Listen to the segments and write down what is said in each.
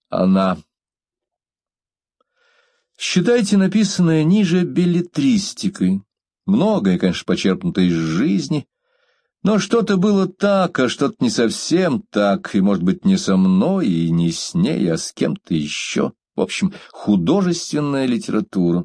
Она. Считайте написанное ниже беллетристикой. Многое, конечно, почерпнуто из жизни, но что-то было так, а что-то не совсем так, и, может быть, не со мной, и не с ней, а с кем-то еще. В общем, художественная литература.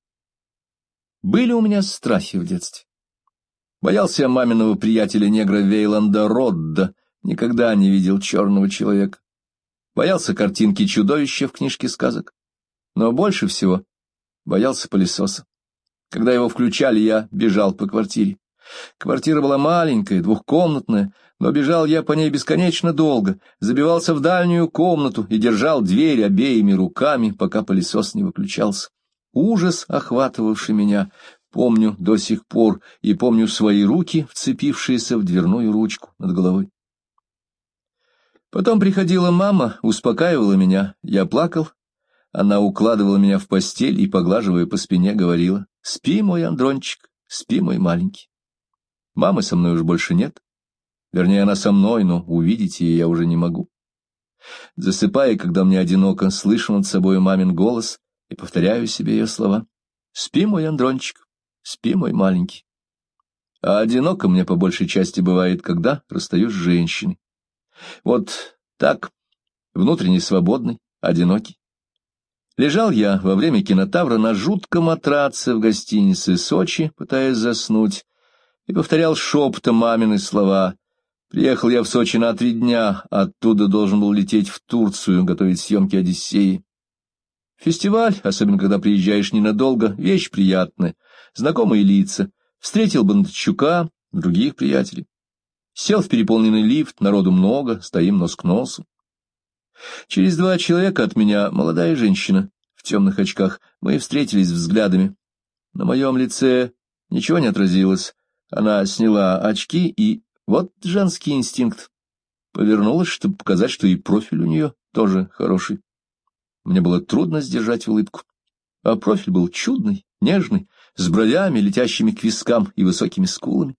Были у меня страхи в детстве. Боялся я маминого приятеля-негра Вейланда Родда, никогда не видел черного человека. Боялся картинки чудовища в книжке сказок. Но больше всего боялся пылесоса. Когда его включали, я бежал по квартире. Квартира была маленькая, двухкомнатная, но бежал я по ней бесконечно долго, забивался в дальнюю комнату и держал дверь обеими руками, пока пылесос не выключался. Ужас, охватывавший меня, помню до сих пор, и помню свои руки, вцепившиеся в дверную ручку над головой. Потом приходила мама, успокаивала меня, я плакал. Она укладывала меня в постель и, поглаживая по спине, говорила: «Спи, мой Андрончик, спи, мой маленький». Мамы со мной уж больше нет. Вернее, она со мной, но увидеть ее я уже не могу. Засыпая, когда мне одиноко, слышу над собой мамин голос и повторяю себе ее слова: «Спи, мой Андрончик, спи, мой маленький». А одиноко мне по большей части бывает, когда расстаюсь с женщиной. Вот так, внутренне свободный, одинокий. Лежал я во время кинотавра на жутком матраце в гостинице Сочи, пытаясь заснуть, и повторял шепотом мамины слова. Приехал я в Сочи на 3 дня, оттуда должен был лететь в Турцию, готовить съемки «Одиссеи». Фестиваль, особенно когда приезжаешь ненадолго, вещь приятная, знакомые лица. Встретил Бондарчука, других приятелей. Сел в переполненный лифт, народу много, стоим нос к носу. Через 2 человека от меня молодая женщина в темных очках. Мы встретились взглядами. На моем лице ничего не отразилось. Она сняла очки, и вот женский инстинкт. Повернулась, чтобы показать, что и профиль у нее тоже хороший. Мне было трудно сдержать улыбку. А профиль был чудный, нежный, с бровями, летящими к вискам и высокими скулами.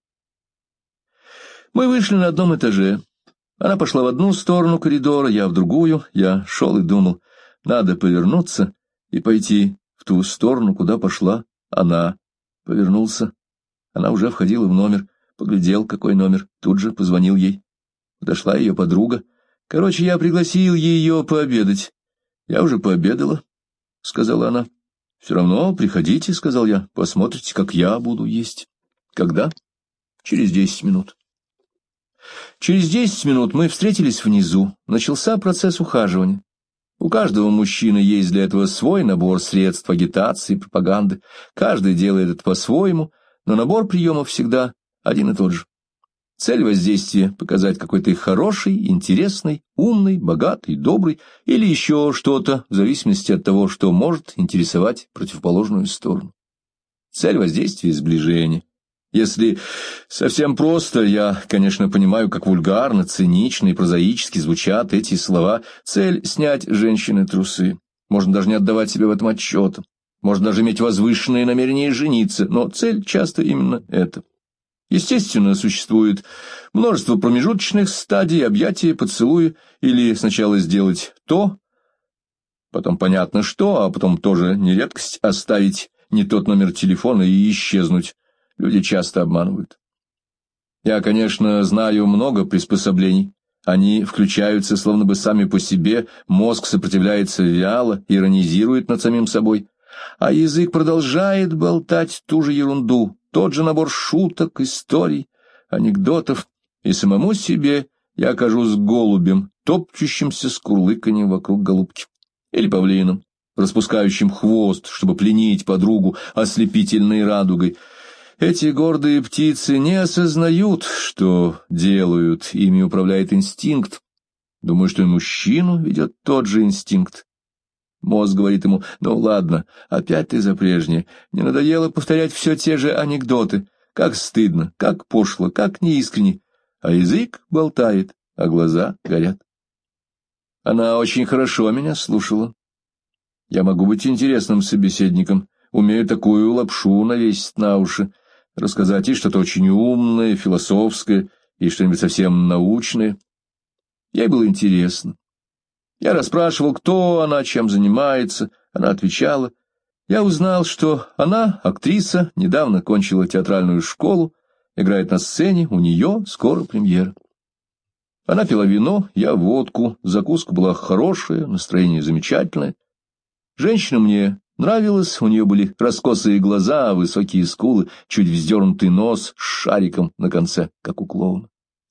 Мы вышли на одном этаже. Она пошла в одну сторону коридора, я в другую. Я шел и думал, надо повернуться и пойти в ту сторону, куда пошла она. Повернулся. Она уже входила в номер. Поглядел, какой номер. Тут же позвонил ей. Подошла ее подруга. Короче, я пригласил ее пообедать. Я уже пообедала, — сказала она. — Все равно приходите, — сказал я. — Посмотрите, как я буду есть. — Когда? — Через 10 минут. Через 10 минут мы встретились внизу. Начался процесс ухаживания. У каждого мужчины есть для этого свой набор средств агитации, пропаганды. Каждый делает это по-своему, но набор приемов всегда один и тот же. Цель воздействия — показать, какой ты хороший, интересный, умный, богатый, добрый или еще что-то, в зависимости от того, что может интересовать противоположную сторону. Цель воздействия — сближение. Если совсем просто, я, конечно, понимаю, как вульгарно, цинично и прозаически звучат эти слова. Цель — снять женщины трусы. Можно даже не отдавать себе в этом отчета. Можно даже иметь возвышенные намерения жениться, но цель часто именно это. Естественно, существует множество промежуточных стадий, объятия, поцелуя, или сначала сделать то, потом понятно что, а потом тоже не редкость оставить не тот номер телефона и исчезнуть. Люди часто обманывают. Я, конечно, знаю много приспособлений. Они включаются словно бы сами по себе, мозг сопротивляется вяло, иронизирует над самим собой, а язык продолжает болтать ту же ерунду, тот же набор шуток, историй, анекдотов, и самому себе я окажусь голубем, топчущимся с курлыканьем вокруг голубки, или павлином, распускающим хвост, чтобы пленить подругу ослепительной радугой. Эти гордые птицы не осознают, что делают, ими управляет инстинкт. Думаю, что и мужчину ведет тот же инстинкт. Мозг говорит ему: ну ладно, опять ты за прежнее, не надоело повторять все те же анекдоты, как стыдно, как пошло, как неискренне, а язык болтает, а глаза горят. Она очень хорошо меня слушала. Я могу быть интересным собеседником, умею такую лапшу навесить на уши, рассказать и что-то очень умное, философское, и что-нибудь совсем научное. Ей было интересно. Я расспрашивал, кто она, чем занимается. Она отвечала. Я узнал, что она актриса, недавно кончила театральную школу, играет на сцене, у нее скоро премьера. Она пила вино, я водку, закуска была хорошая, настроение замечательное. Женщина мне нравилась, у нее были раскосые глаза, высокие скулы, чуть вздернутый нос с шариком на конце, как у клоуна.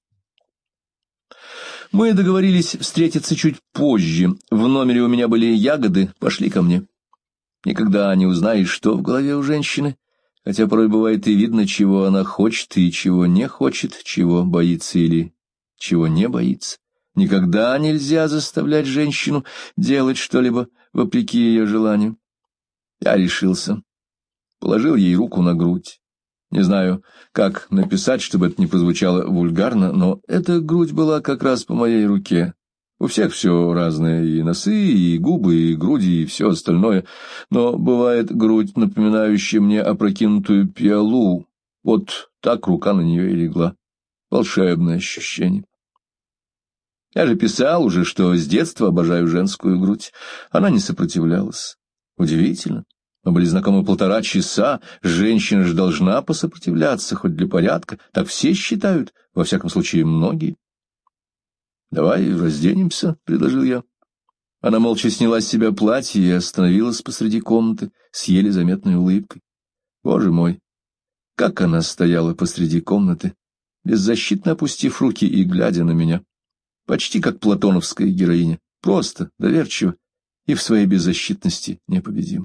Мы договорились встретиться чуть позже. В номере у меня были ягоды, пошли ко мне. Никогда не узнаешь, что в голове у женщины, хотя порой бывает и видно, чего она хочет и чего не хочет, чего боится или чего не боится. Никогда нельзя заставлять женщину делать что-либо вопреки ее желанию. Я решился. Положил ей руку на грудь. Не знаю, как написать, чтобы это не прозвучало вульгарно, но эта грудь была как раз по моей руке. У всех все разное, и носы, и губы, и груди, и все остальное. Но бывает грудь, напоминающая мне опрокинутую пиалу. Вот так рука на нее и легла. Волшебное ощущение. Я же писал уже, что с детства обожаю женскую грудь. Она не сопротивлялась. Удивительно. Мы были знакомы 1,5 часа, женщина же должна посопротивляться, хоть для порядка, так все считают, во всяком случае многие. «Давай разденемся», — предложил я. Она молча сняла с себя платье и остановилась посреди комнаты с еле заметной улыбкой. Боже мой, как она стояла посреди комнаты, беззащитно опустив руки и глядя на меня, почти как платоновская героиня, просто, доверчиво и в своей беззащитности непобедима.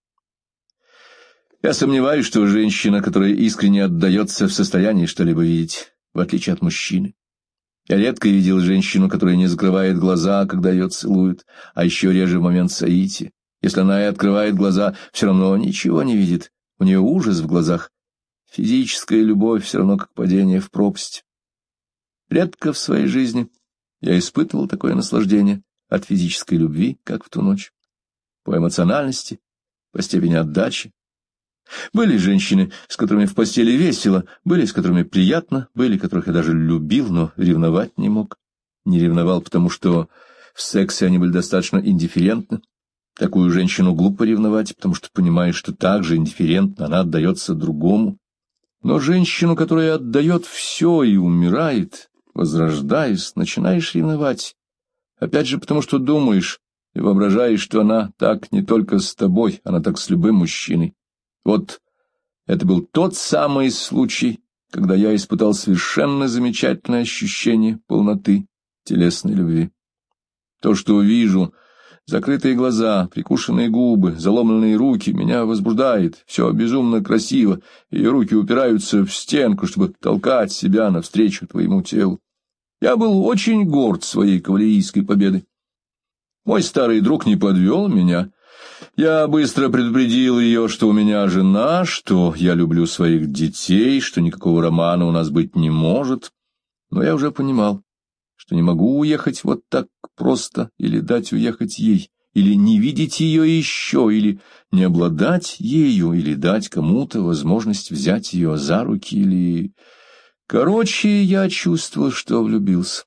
Я сомневаюсь, что женщина, которая искренне отдается, в состоянии что-либо видеть, в отличие от мужчины. Я редко видел женщину, которая не закрывает глаза, когда ее целуют, а еще реже в момент соития. Если она и открывает глаза, все равно ничего не видит, у нее ужас в глазах. Физическая любовь все равно как падение в пропасть. Редко в своей жизни я испытывал такое наслаждение от физической любви, как в ту ночь. По эмоциональности, по степени отдачи. Были женщины, с которыми в постели весело, были, с которыми приятно, были, которых я даже любил, но ревновать не мог. Не ревновал, потому что в сексе они были достаточно индифферентны. Такую женщину глупо ревновать, потому что понимаешь, что так же индифферентно она отдается другому. Но женщину, которая отдает все и умирает, возрождаясь, начинаешь ревновать. Опять же, потому что думаешь и воображаешь, что она так не только с тобой, она так с любым мужчиной. Вот это был тот самый случай, когда я испытал совершенно замечательное ощущение полноты телесной любви. То, что вижу, закрытые глаза, прикушенные губы, заломленные руки, меня возбуждает, все безумно красиво, ее руки упираются в стенку, чтобы толкать себя навстречу твоему телу. Я был очень горд своей кавалерийской победой. Мой старый друг не подвел меня. Я быстро предупредил ее, что у меня жена, что я люблю своих детей, что никакого романа у нас быть не может. Но я уже понимал, что не могу уехать вот так просто, или дать уехать ей, или не видеть ее еще, или не обладать ею, или дать кому-то возможность взять ее за руки, или... Короче, я чувствовал, что влюбился.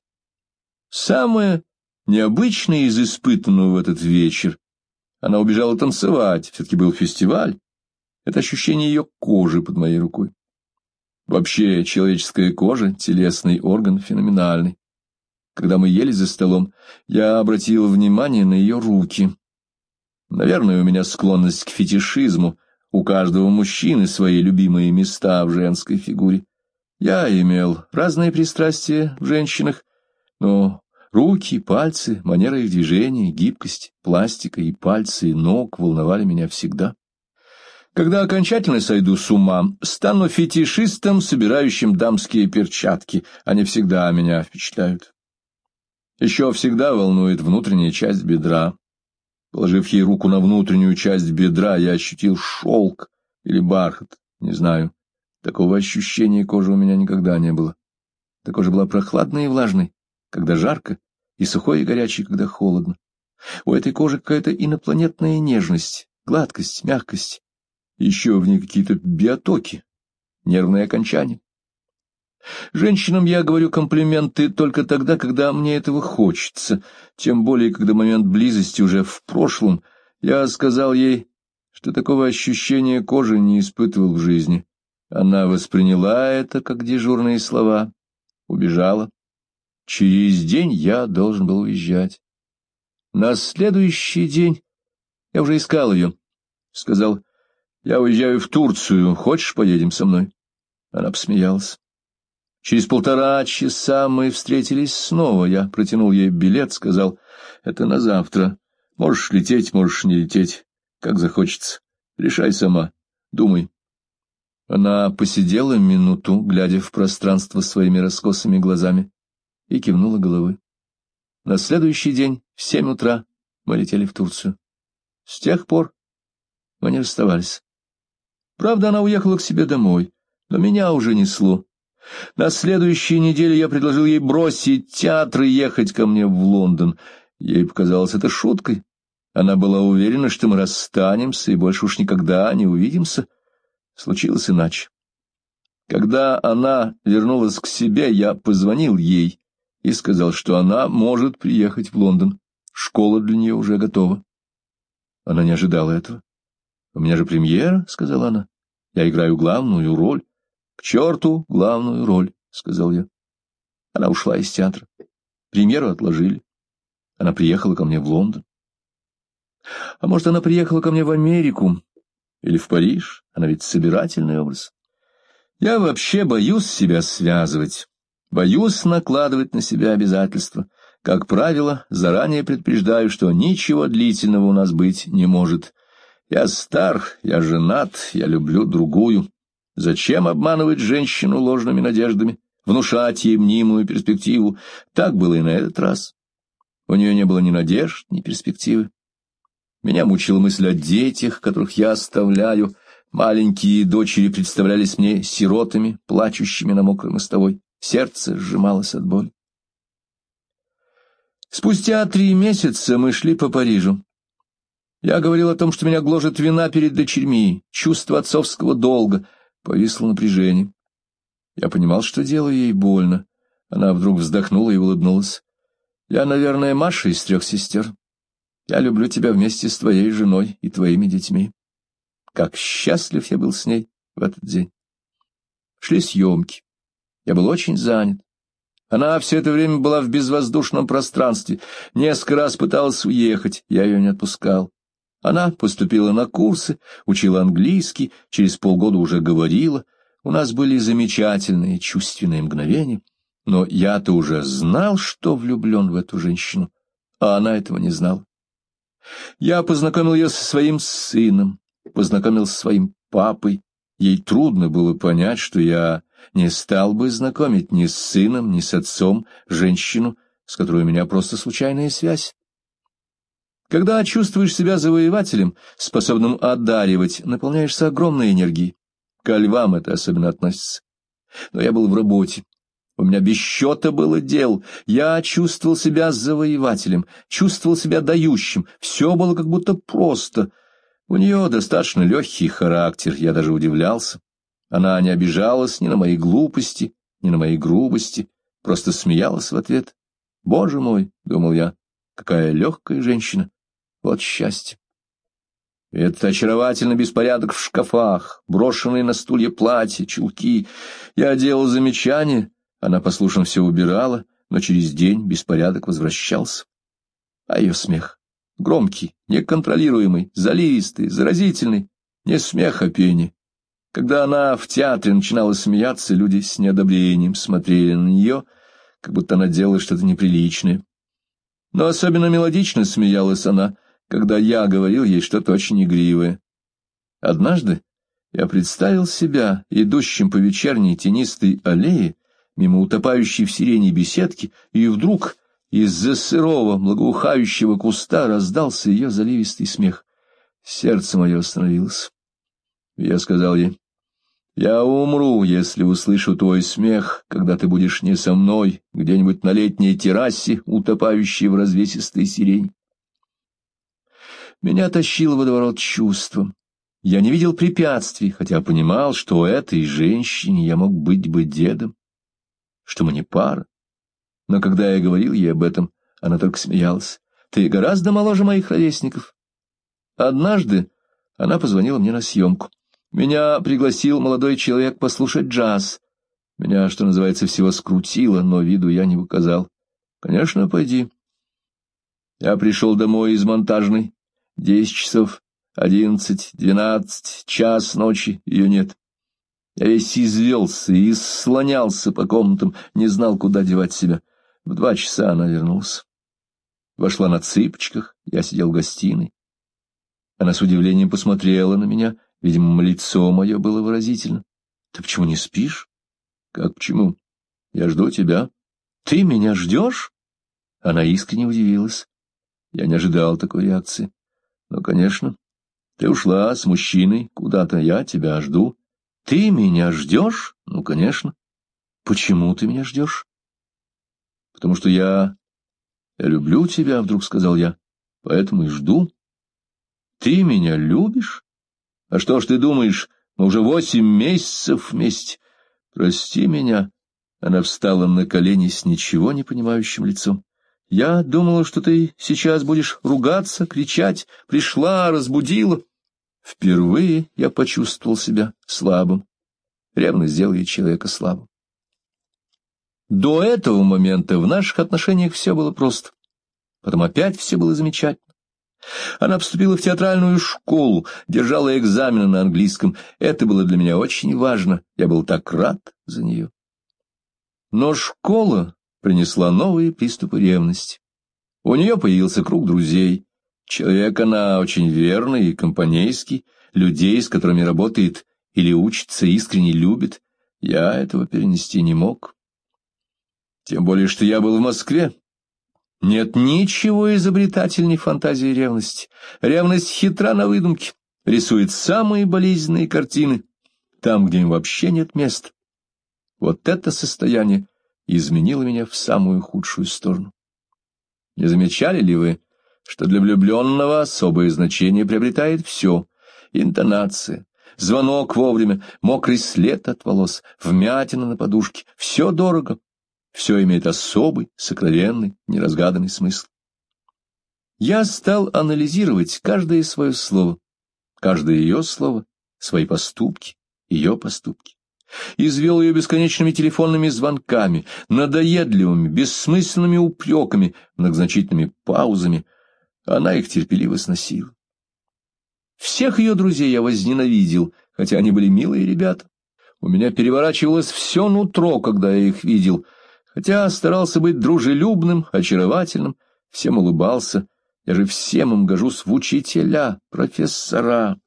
Самое необычное из испытанного в этот вечер — она убежала танцевать, все-таки был фестиваль. Это ощущение ее кожи под моей рукой. Вообще, человеческая кожа, телесный орган, феноменальный. Когда мы ели за столом, я обратил внимание на ее руки. Наверное, у меня склонность к фетишизму. У каждого мужчины свои любимые места в женской фигуре. Я имел разные пристрастия в женщинах, но... Руки, пальцы, манера их движения, гибкость, пластика и пальцы, и ног волновали меня всегда. Когда окончательно сойду с ума, стану фетишистом, собирающим дамские перчатки. Они всегда меня впечатляют. Еще всегда волнует внутренняя часть бедра. Положив ей руку на внутреннюю часть бедра, я ощутил шелк или бархат, не знаю. Такого ощущения кожи у меня никогда не было. Та кожа была прохладной и влажной, когда жарко, и сухой и горячий, когда холодно. У этой кожи какая-то инопланетная нежность, гладкость, мягкость. Еще в ней какие-то биотоки, нервные окончания. Женщинам я говорю комплименты только тогда, когда мне этого хочется, тем более, когда момент близости уже в прошлом. Я сказал ей, что такого ощущения кожи не испытывал в жизни. Она восприняла это как дежурные слова, убежала. Через день я должен был уезжать. На следующий день я уже искал ее. Сказал: «Я уезжаю в Турцию, хочешь, поедем со мной?» Она посмеялась. Через 1,5 часа мы встретились снова. Я протянул ей билет, сказал: «Это на завтра. Можешь лететь, можешь не лететь, как захочется. Решай сама, думай». Она посидела минуту, глядя в пространство своими раскосыми глазами, и кивнула головой. На следующий день в 7 утра мы летели в Турцию. С тех пор мы не расставались. Правда, она уехала к себе домой, но меня уже несло. На следующей неделе я предложил ей бросить театр и ехать ко мне в Лондон. Ей показалось это шуткой. Она была уверена, что мы расстанемся и больше уж никогда не увидимся. Случилось иначе. Когда она вернулась к себе, я позвонил ей и сказал, что она может приехать в Лондон. Школа для нее уже готова. Она не ожидала этого. «У меня же премьера», — сказала она. «Я играю главную роль». «К черту главную роль», — сказал я. Она ушла из театра. Премьеру отложили. Она приехала ко мне в Лондон. А может, она приехала ко мне в Америку или в Париж? Она ведь собирательный образ. Я вообще боюсь себя связывать, боюсь накладывать на себя обязательства. Как правило, заранее предупреждаю, что ничего длительного у нас быть не может. Я стар, я женат, я люблю другую. Зачем обманывать женщину ложными надеждами, внушать ей мнимую перспективу? Так было и на этот раз. У нее не было ни надежд, ни перспективы. Меня мучила мысль о детях, которых я оставляю. Маленькие дочери представлялись мне сиротами, плачущими на мокрой мостовой. Сердце сжималось от боли. Спустя 3 месяца мы шли по Парижу. Я говорил о том, что меня гложет вина перед дочерьми, чувство отцовского долга. Повисло напряжение. Я понимал, что делаю ей больно. Она вдруг вздохнула и улыбнулась. «Я, наверное, Маша из 3 сестер. Я люблю тебя вместе с твоей женой и твоими детьми». Как счастлив я был с ней в этот день. Шли съемки. Я был очень занят. Она все это время была в безвоздушном пространстве. Несколько раз пыталась уехать, я ее не отпускал. Она поступила на курсы, учила английский, через полгода уже говорила. У нас были замечательные чувственные мгновения, но я-то уже знал, что влюблен в эту женщину, а она этого не знала. Я познакомил ее со своим сыном, познакомил со своим папой. Ей трудно было понять, что я не стал бы знакомить ни с сыном, ни с отцом женщину, с которой у меня просто случайная связь. Когда чувствуешь себя завоевателем, способным одаривать, наполняешься огромной энергией. Ко львам это особенно относится. Но я был в работе. У меня без счета было дел. Я чувствовал себя завоевателем, чувствовал себя дающим. Все было как будто просто. У нее достаточно легкий характер, я даже удивлялся. Она не обижалась ни на мои глупости, ни на мои грубости, просто смеялась в ответ. «Боже мой», — думал я, — «какая легкая женщина! Вот счастье!» И этот очаровательный беспорядок в шкафах, брошенные на стулья платья, чулки. Я делал замечания, она послушно все убирала, но через день беспорядок возвращался. А ее смех — громкий, неконтролируемый, заливистый, заразительный, не смех, а пение. Когда она в театре начинала смеяться, люди с неодобрением смотрели на нее, как будто она делала что-то неприличное. Но особенно мелодично смеялась она, когда я говорил ей что-то очень игривое. Однажды я представил себя идущим по вечерней тенистой аллее, мимо утопающей в сирене беседки, и вдруг из-за сырого, благоухающего куста раздался ее заливистый смех. Сердце мое остановилось. Я сказал ей: «Я умру, если услышу твой смех, когда ты будешь не со мной, где-нибудь на летней террасе, утопающей в развесистой сирени». Меня тащил водоворот чувства. Я не видел препятствий, хотя понимал, что этой женщине я мог быть бы дедом. что мы не пара. Но когда я говорил ей об этом, она только смеялась. Ты гораздо моложе моих ровесников. Однажды она позвонила мне на съемку. Меня пригласил молодой человек послушать джаз. Меня, что называется, всего скрутило, но виду я не выказал. Конечно, пойди. Я пришел домой из монтажной. 10 часов, 11, 12, час ночи, ее нет. Я весь извелся и слонялся по комнатам, не знал, куда девать себя. В 2 часа она вернулась. Вошла на цыпочках, я сидел в гостиной. Она с удивлением посмотрела на меня, видимо, лицо мое было выразительно. — Ты почему не спишь? — Как почему? Я жду тебя. — Ты меня ждешь? Она искренне удивилась. Я не ожидал такой реакции. — Ну, конечно. Ты ушла с мужчиной куда-то, я тебя жду. — Ты меня ждешь? Ну, конечно. — Почему ты меня ждешь? — Потому что я люблю тебя, — вдруг сказал я, — поэтому и жду. — Ты меня любишь? А что ж ты думаешь, мы уже 8 месяцев вместе? Прости меня. Она встала на колени с ничего не понимающим лицом. Я думала, что ты сейчас будешь ругаться, кричать. Пришла, разбудила. Впервые я почувствовал себя слабым. Ревность делает человека слабым. До этого момента в наших отношениях все было просто. Потом опять все было замечательно. Она поступила в театральную школу, держала экзамены на английском. Это было для меня очень важно. Я был так рад за нее. Но школа принесла новые приступы ревности. У нее появился круг друзей. Человек она очень верный и компанейский. Людей, с которыми работает или учится, искренне любит. Я этого перенести не мог. Тем более, что я был в Москве. Нет ничего изобретательней фантазии ревности. Ревность хитра на выдумке, рисует самые болезненные картины, там, где им вообще нет места. Вот это состояние изменило меня в самую худшую сторону. Не замечали ли вы, что для влюбленного особое значение приобретает все? Интонация, звонок вовремя, мокрый след от волос, вмятина на подушке — все дорого. Все имеет особый, сокровенный, неразгаданный смысл. Я стал анализировать каждое свое слово, каждое ее слово, свои поступки, ее поступки. Извел ее бесконечными телефонными звонками, надоедливыми, бессмысленными упреками, многозначительными паузами. Она их терпеливо сносила. Всех ее друзей я возненавидел, хотя они были милые ребята. У меня переворачивалось все нутро, когда я их видел. Хотя старался быть дружелюбным, очаровательным, всем улыбался. Я же всем им гожусь в учителя, профессора.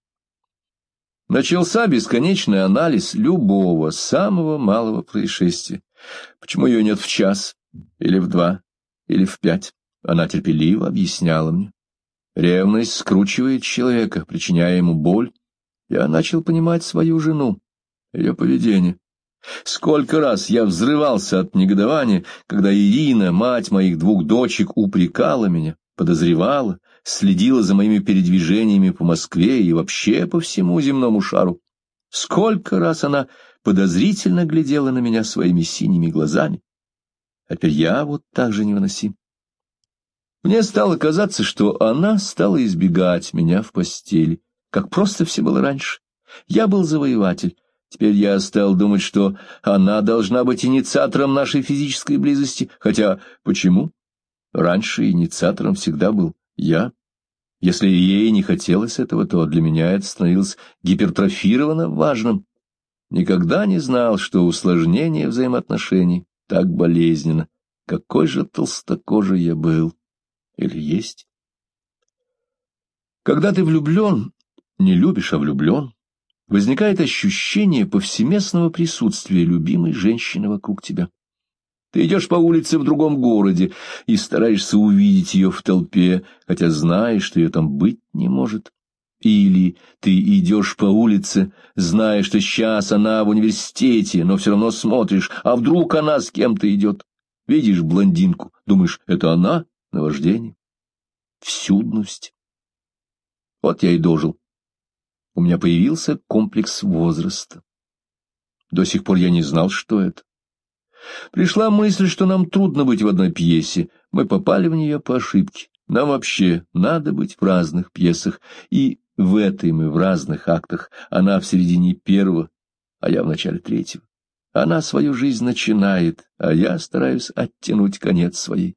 Начался бесконечный анализ любого, самого малого происшествия. Почему ее нет в 1 час, или в 2, или в 5? Она терпеливо объясняла мне. Ревность скручивает человека, причиняя ему боль. Я начал понимать свою жену, ее поведение. Сколько раз я взрывался от негодования, когда Ирина, мать моих 2 дочек, упрекала меня, подозревала, следила за моими передвижениями по Москве и вообще по всему земному шару. Сколько раз она подозрительно глядела на меня своими синими глазами. А теперь я вот так же невыносим. Мне стало казаться, что она стала избегать меня в постели, как просто все было раньше. Я был завоеватель. Теперь я стал думать, что она должна быть инициатором нашей физической близости. Хотя почему? Раньше инициатором всегда был я. Если ей не хотелось этого, то для меня это становилось гипертрофированно важным. Никогда не знал, что усложнение взаимоотношений так болезненно. Какой же толстокожий я был. Или есть? Когда ты влюблен, не любишь, а влюблен, возникает ощущение повсеместного присутствия любимой женщины вокруг тебя. Ты идешь по улице в другом городе и стараешься увидеть ее в толпе, хотя знаешь, что ее там быть не может. Или ты идешь по улице, зная, что сейчас она в университете, но все равно смотришь, а вдруг она с кем-то идет. Видишь блондинку, думаешь, это она? Наваждение. Всюдность. Вот я и дожил. У меня появился комплекс возраста. До сих пор я не знал, что это. Пришла мысль, что нам трудно быть в одной пьесе. Мы попали в нее по ошибке. Нам вообще надо быть в разных пьесах, и в этой мы в разных актах. Она в середине первого, а я в начале третьего. Она свою жизнь начинает, а я стараюсь оттянуть конец своей.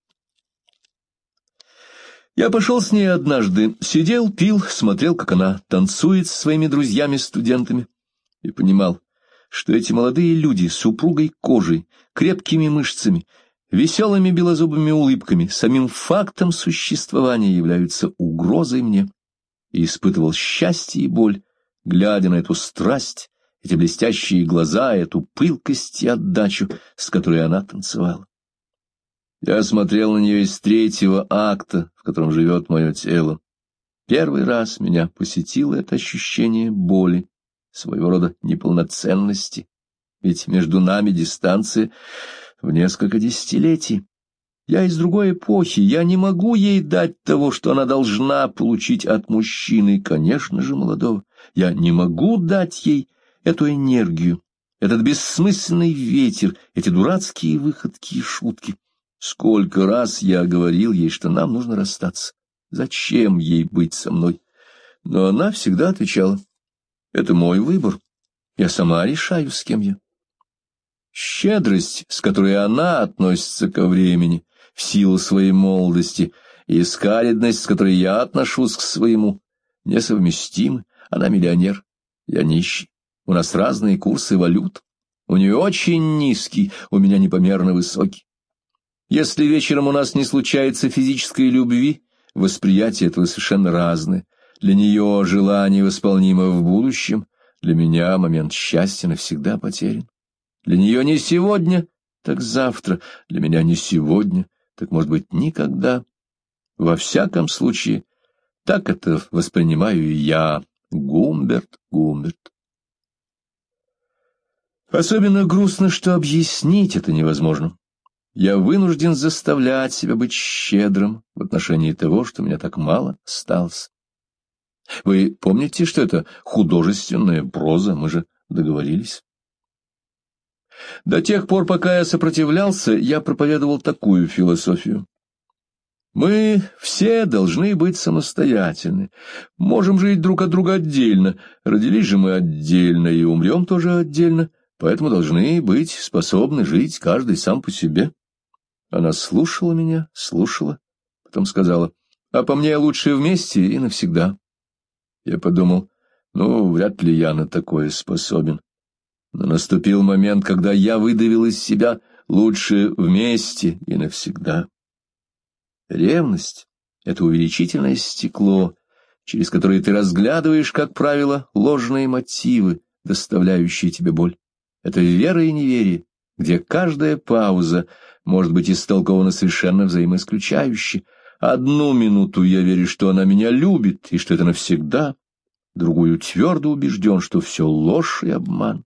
Я пошел с ней однажды, сидел, пил, смотрел, как она танцует со своими друзьями-студентами, и понимал, что эти молодые люди с упругой кожей, крепкими мышцами, веселыми белозубыми улыбками, самим фактом существования являются угрозой мне, и испытывал счастье и боль, глядя на эту страсть, эти блестящие глаза, эту пылкость и отдачу, с которой она танцевала. Я смотрел на нее из третьего акта, в котором живет мое тело. Первый раз меня посетило это ощущение боли, своего рода неполноценности, ведь между нами дистанция в несколько десятилетий. Я из другой эпохи, я не могу ей дать того, что она должна получить от мужчины, конечно же, молодого. Я не могу дать ей эту энергию, этот бессмысленный ветер, эти дурацкие выходки и шутки. Сколько раз я говорил ей, что нам нужно расстаться. Зачем ей быть со мной? Но она всегда отвечала: это мой выбор. Я сама решаю, с кем я. Щедрость, с которой она относится ко времени, в силу своей молодости, и скаредность, с которой я отношусь к своему, несовместимы. Она миллионер, я нищий. У нас разные курсы валют. У нее очень низкий, у меня непомерно высокий. Если вечером у нас не случается физической любви, восприятие этого совершенно разное. Для нее желание восполнимо в будущем, для меня момент счастья навсегда потерян. Для нее не сегодня, так завтра, для меня не сегодня, так, может быть, никогда. Во всяком случае, так это воспринимаю и я, Гумберт. Особенно грустно, что объяснить это невозможно. Я вынужден заставлять себя быть щедрым в отношении того, что у меня так мало осталось. Вы помните, что это художественная проза, мы же договорились? До тех пор, пока я сопротивлялся, я проповедовал такую философию. Мы все должны быть самостоятельны, можем жить друг от друга отдельно, родились же мы отдельно и умрем тоже отдельно, поэтому должны быть способны жить каждый сам по себе. Она слушала меня, потом сказала: а по мне лучше вместе и навсегда. Я подумал, вряд ли я на такое способен. Но наступил момент, когда я выдавил из себя: лучше вместе и навсегда. Ревность — это увеличительное стекло, через которое ты разглядываешь, как правило, ложные мотивы, доставляющие тебе боль. Это вера и неверие, где каждая пауза может быть истолкована совершенно взаимоисключающе. Одну минуту я верю, что она меня любит, и что это навсегда, другую твердо убежден, что все ложь и обман.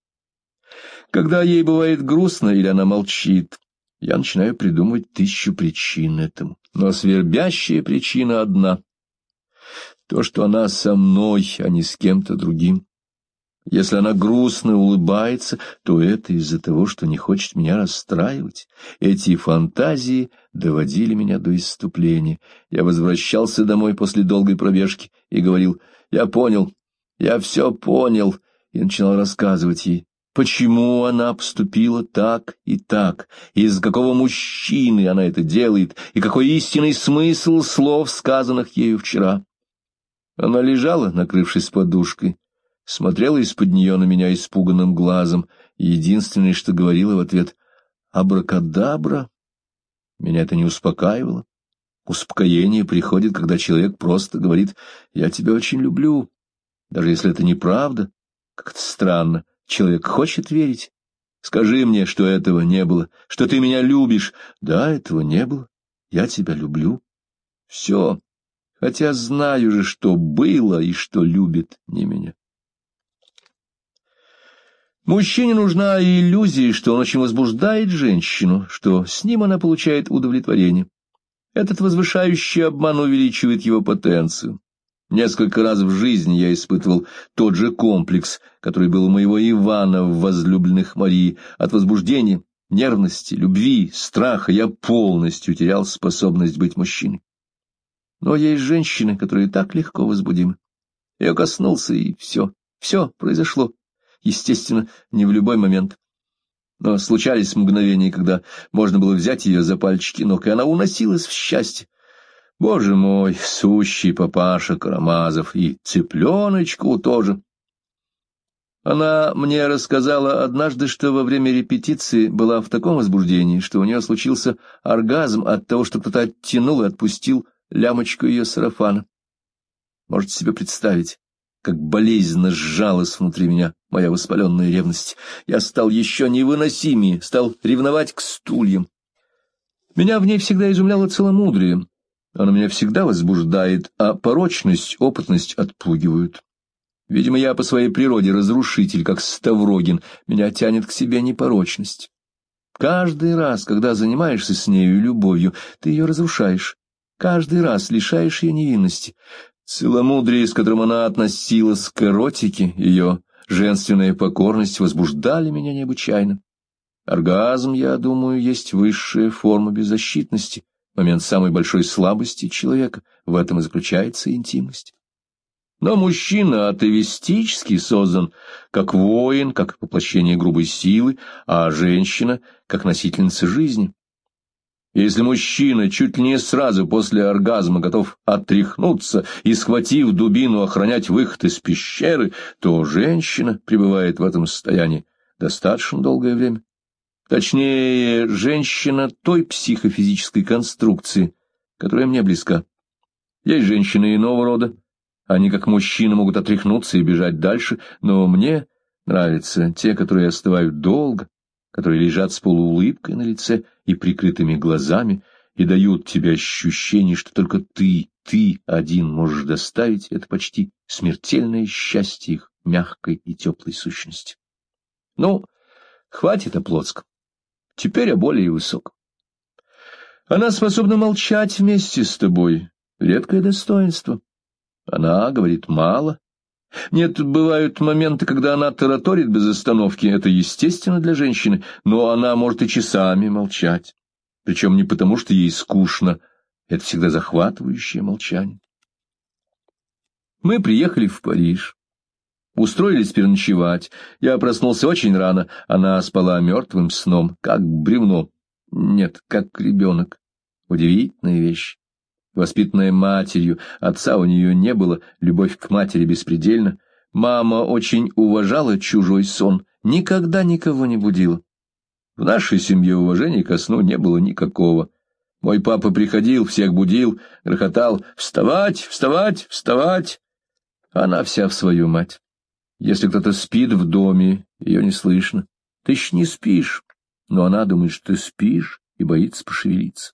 Когда ей бывает грустно или она молчит, я начинаю придумывать 1000 причин этому. Но свербящая причина одна — то, что она со мной, а не с кем-то другим. Если она грустно улыбается, то это из-за того, что не хочет меня расстраивать. Эти фантазии доводили меня до исступления. Я возвращался домой после долгой пробежки и говорил: я понял, я все понял, и начинал рассказывать ей, почему она поступила так, и из-за какого мужчины она это делает, и какой истинный смысл слов, сказанных ею вчера. Она лежала, накрывшись подушкой, смотрела из-под нее на меня испуганным глазом, и единственное, что говорила в ответ — абракадабра. Меня это не успокаивало. Успокоение приходит, когда человек просто говорит: я тебя очень люблю. Даже если это неправда, как-то странно, человек хочет верить. Скажи мне, что этого не было, что ты меня любишь. Да, этого не было. Я тебя люблю. Все. Хотя знаю же, что было и что любит не меня. Мужчине нужна иллюзия, что он очень возбуждает женщину, что с ним она получает удовлетворение. Этот возвышающий обман увеличивает его потенцию. Несколько раз в жизни я испытывал тот же комплекс, который был у моего Ивана в возлюбленных Марии. От возбуждения нервности, любви, страха я полностью терял способность быть мужчиной. Но есть женщины, которые так легко возбудимы. Я коснулся, и все произошло. Естественно, не в любой момент. Но случались мгновения, когда можно было взять ее за пальчики ног, и она уносилась в счастье. Боже мой, сущий папаша Карамазов, и цыпленочку тоже. Она мне рассказала однажды, что во время репетиции была в таком возбуждении, что у нее случился оргазм от того, что кто-то оттянул и отпустил лямочку ее сарафана. Можете себе представить, как болезненно сжалась внутри меня моя воспаленная ревность. Я стал еще невыносимее, стал ревновать к стульям. Меня в ней всегда изумляло целомудрие. Оно меня всегда возбуждает, а порочность, опытность отпугивают. Видимо, я по своей природе разрушитель, как Ставрогин, меня тянет к себе непорочность. Каждый раз, когда занимаешься с нею любовью, ты ее разрушаешь. Каждый раз лишаешь ее невинности. Целомудрие, с которым она относилась к эротике, ее женственная покорность возбуждали меня необычайно. Оргазм, я думаю, есть высшая форма беззащитности, момент самой большой слабости человека. В этом и заключается интимность. Но мужчина атовистически создан как воин, как воплощение грубой силы, а женщина — как носительница жизни. Если мужчина чуть ли не сразу после оргазма готов отряхнуться и, схватив дубину, охранять выход из пещеры, то женщина пребывает в этом состоянии достаточно долгое время. Точнее, женщина той психофизической конструкции, которая мне близка. Есть женщины иного рода. Они, как мужчины, могут отряхнуться и бежать дальше, но мне нравятся те, которые остывают долго, которые лежат с полуулыбкой на лице и прикрытыми глазами и дают тебе ощущение, что только ты один можешь доставить это почти смертельное счастье их мягкой и теплой сущности. Ну, хватит о плотском. Теперь о более высоком. Она способна молчать вместе с тобой. Редкое достоинство. Она говорит мало. Нет, бывают моменты, когда она тараторит без остановки, это естественно для женщины, но она может и часами молчать. Причем не потому, что ей скучно, это всегда захватывающее молчание. Мы приехали в Париж. Устроились переночевать. Я проснулся очень рано, она спала мертвым сном, как бревно. Нет, как ребенок. Удивительная вещь. Воспитанная матерью, отца у нее не было, любовь к матери беспредельна. Мама очень уважала чужой сон, никогда никого не будила. В нашей семье уважения ко сну не было никакого. Мой папа приходил, всех будил, грохотал: «Вставать, вставать, вставать!» Она вся в свою мать. Если кто-то спит в доме, ее не слышно. Ты ж не спишь, но она думает, что ты спишь, и боится пошевелиться.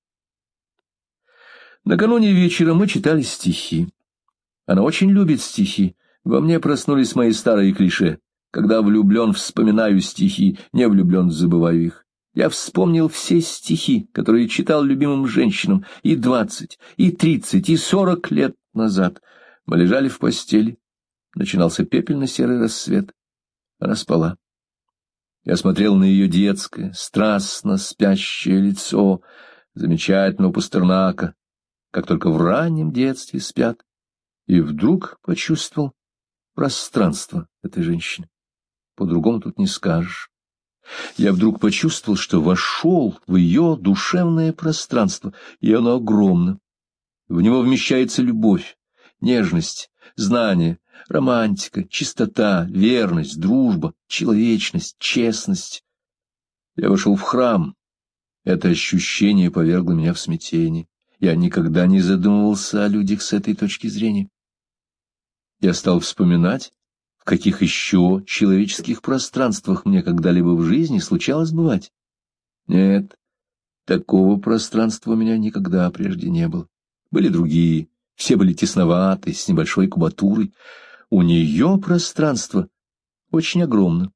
Накануне вечером мы читали стихи. Она очень любит стихи. Во мне проснулись мои старые клише. Когда влюблен, вспоминаю стихи, не влюблен, забываю их. Я вспомнил все стихи, которые читал любимым женщинам и 20, и 30, и 40 лет назад. Мы лежали в постели. Начинался пепельно-серый рассвет. Она спала. Я смотрел на ее детское, страстно спящее лицо замечательного Пастернака, как только в раннем детстве спят, и вдруг почувствовал пространство этой женщины. По-другому тут не скажешь. Я вдруг почувствовал, что вошел в ее душевное пространство, и оно огромно. В него вмещается любовь, нежность, знание, романтика, чистота, верность, дружба, человечность, честность. Я вошел в храм. Это ощущение повергло меня в смятение. Я никогда не задумывался о людях с этой точки зрения. Я стал вспоминать, в каких еще человеческих пространствах мне когда-либо в жизни случалось бывать. Нет, такого пространства у меня никогда прежде не было. Были другие, все были тесноваты, с небольшой кубатурой. У нее пространство очень огромно.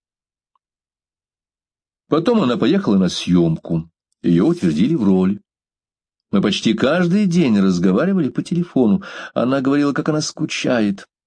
Потом она поехала на съемку, ее утвердили в роли. Мы почти каждый день разговаривали по телефону. Она говорила, как она скучает.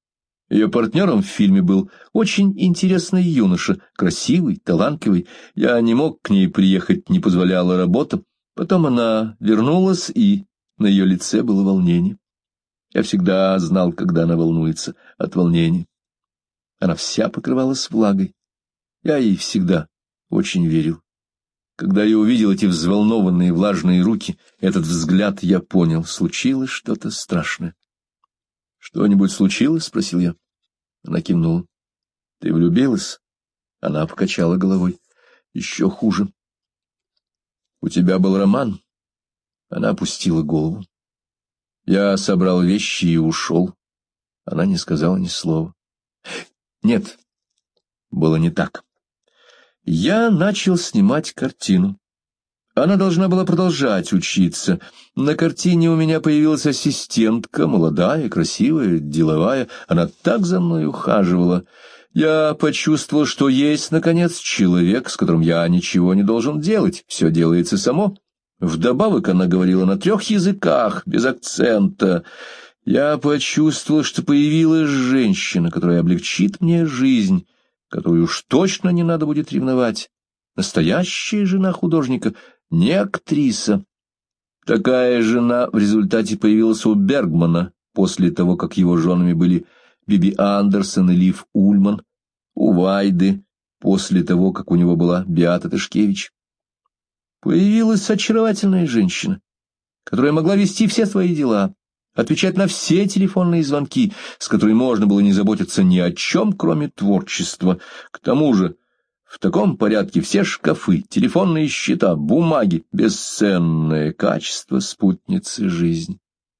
Ее партнером в фильме был очень интересный юноша, красивый, талантливый. Я не мог к ней приехать, не позволяла работа. Потом она вернулась, и на ее лице было волнение. Я всегда знал, когда она волнуется от волнения. Она вся покрывалась влагой. Я ей всегда очень верил. Когда я увидел эти взволнованные влажные руки, этот взгляд, я понял, случилось что-то страшное. — Что-нибудь случилось? — спросил я. Она кивнула. — Ты влюбилась? Она покачала головой. — Еще хуже. — У тебя был роман? Она опустила голову. Я собрал вещи и ушел. Она не сказала ни слова. Нет, было не так. Я начал снимать картину. Она должна была продолжать учиться. На картине у меня появилась ассистентка, молодая, красивая, деловая. Она так за мной ухаживала. Я почувствовал, что есть, наконец, человек, с которым я ничего не должен делать. Все делается само. Вдобавок она говорила на 3 языках, без акцента. Я почувствовал, что появилась женщина, которая облегчит мне жизнь, которую уж точно не надо будет ревновать. Настоящая жена художника, не актриса. Такая жена в результате появилась у Бергмана после того, как его женами были Биби Андерсон и Лив Ульман, у Вайды после того, как у него была Беата Тышкевич. Появилась очаровательная женщина, которая могла вести все свои дела, отвечать на все телефонные звонки, с которой можно было не заботиться ни о чем, кроме творчества. К тому же в таком порядке все шкафы, телефонные счета, бумаги, бесценное качество спутницы жизни.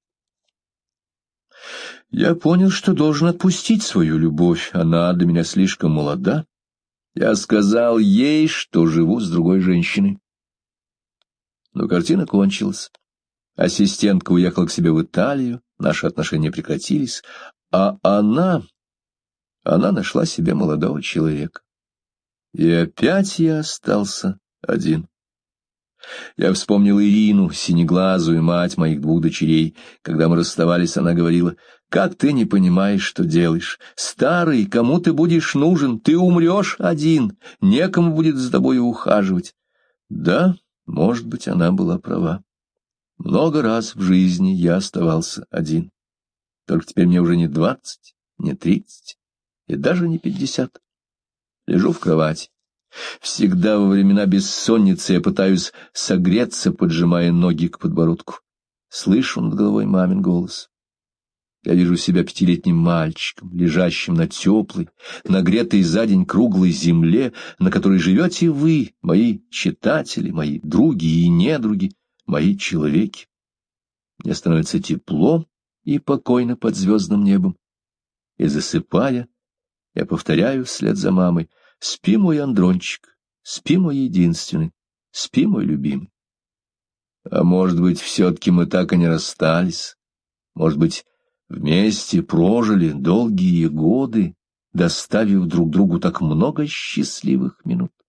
Я понял, что должен отпустить свою любовь, она для меня слишком молода. Я сказал ей, что живу с другой женщиной. Но картина кончилась. Ассистентка уехала к себе в Италию, наши отношения прекратились, а она нашла себе молодого человека. И опять я остался один. Я вспомнил Ирину, синеглазую мать моих 2 дочерей. Когда мы расставались, она говорила: «Как ты не понимаешь, что делаешь? Старый, кому ты будешь нужен? Ты умрешь один, некому будет за тобой ухаживать». Да, может быть, она была права. Много раз в жизни я оставался один. Только теперь мне уже не 20, не 30 и даже не 50. Лежу в кровати. Всегда во времена бессонницы я пытаюсь согреться, поджимая ноги к подбородку. Слышу над головой мамин голос. Я вижу себя 5-летним мальчиком, лежащим на теплой, нагретой за день круглой земле, на которой живете вы, мои читатели, мои други и недруги, мои человеки. Мне становится тепло и покойно под звездным небом. И, засыпая, я повторяю вслед за мамой: «Спи, мой Андрончик, спи, мой единственный, спи, мой любимый». А может быть, все-таки мы так и не расстались? Может быть, вместе прожили долгие годы, доставив друг другу так много счастливых минут?